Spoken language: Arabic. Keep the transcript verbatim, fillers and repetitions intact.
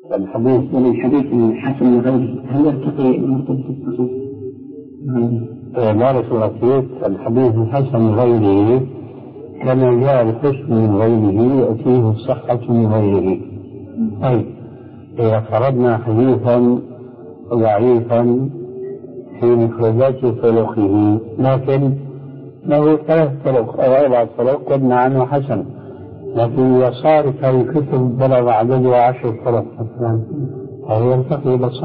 الحديث من الحديث الحسن لغيره هل يرتقي مرتبة الصحيح؟ مارس الرصيد الحديث الحسن لغيره كما جاء الحسن من غيره يأتيه الصحة من غيره. طيب إذا فرضنا حديثا ضعيفا في مفردات طرقه لكن له ثلاث طرق أو أربع طرق قلنا عنه حسن، لكن إذا صارت هذه الكتب بلغ عددها عشر طرق مثلا فهو يرتقي إلى الصحة.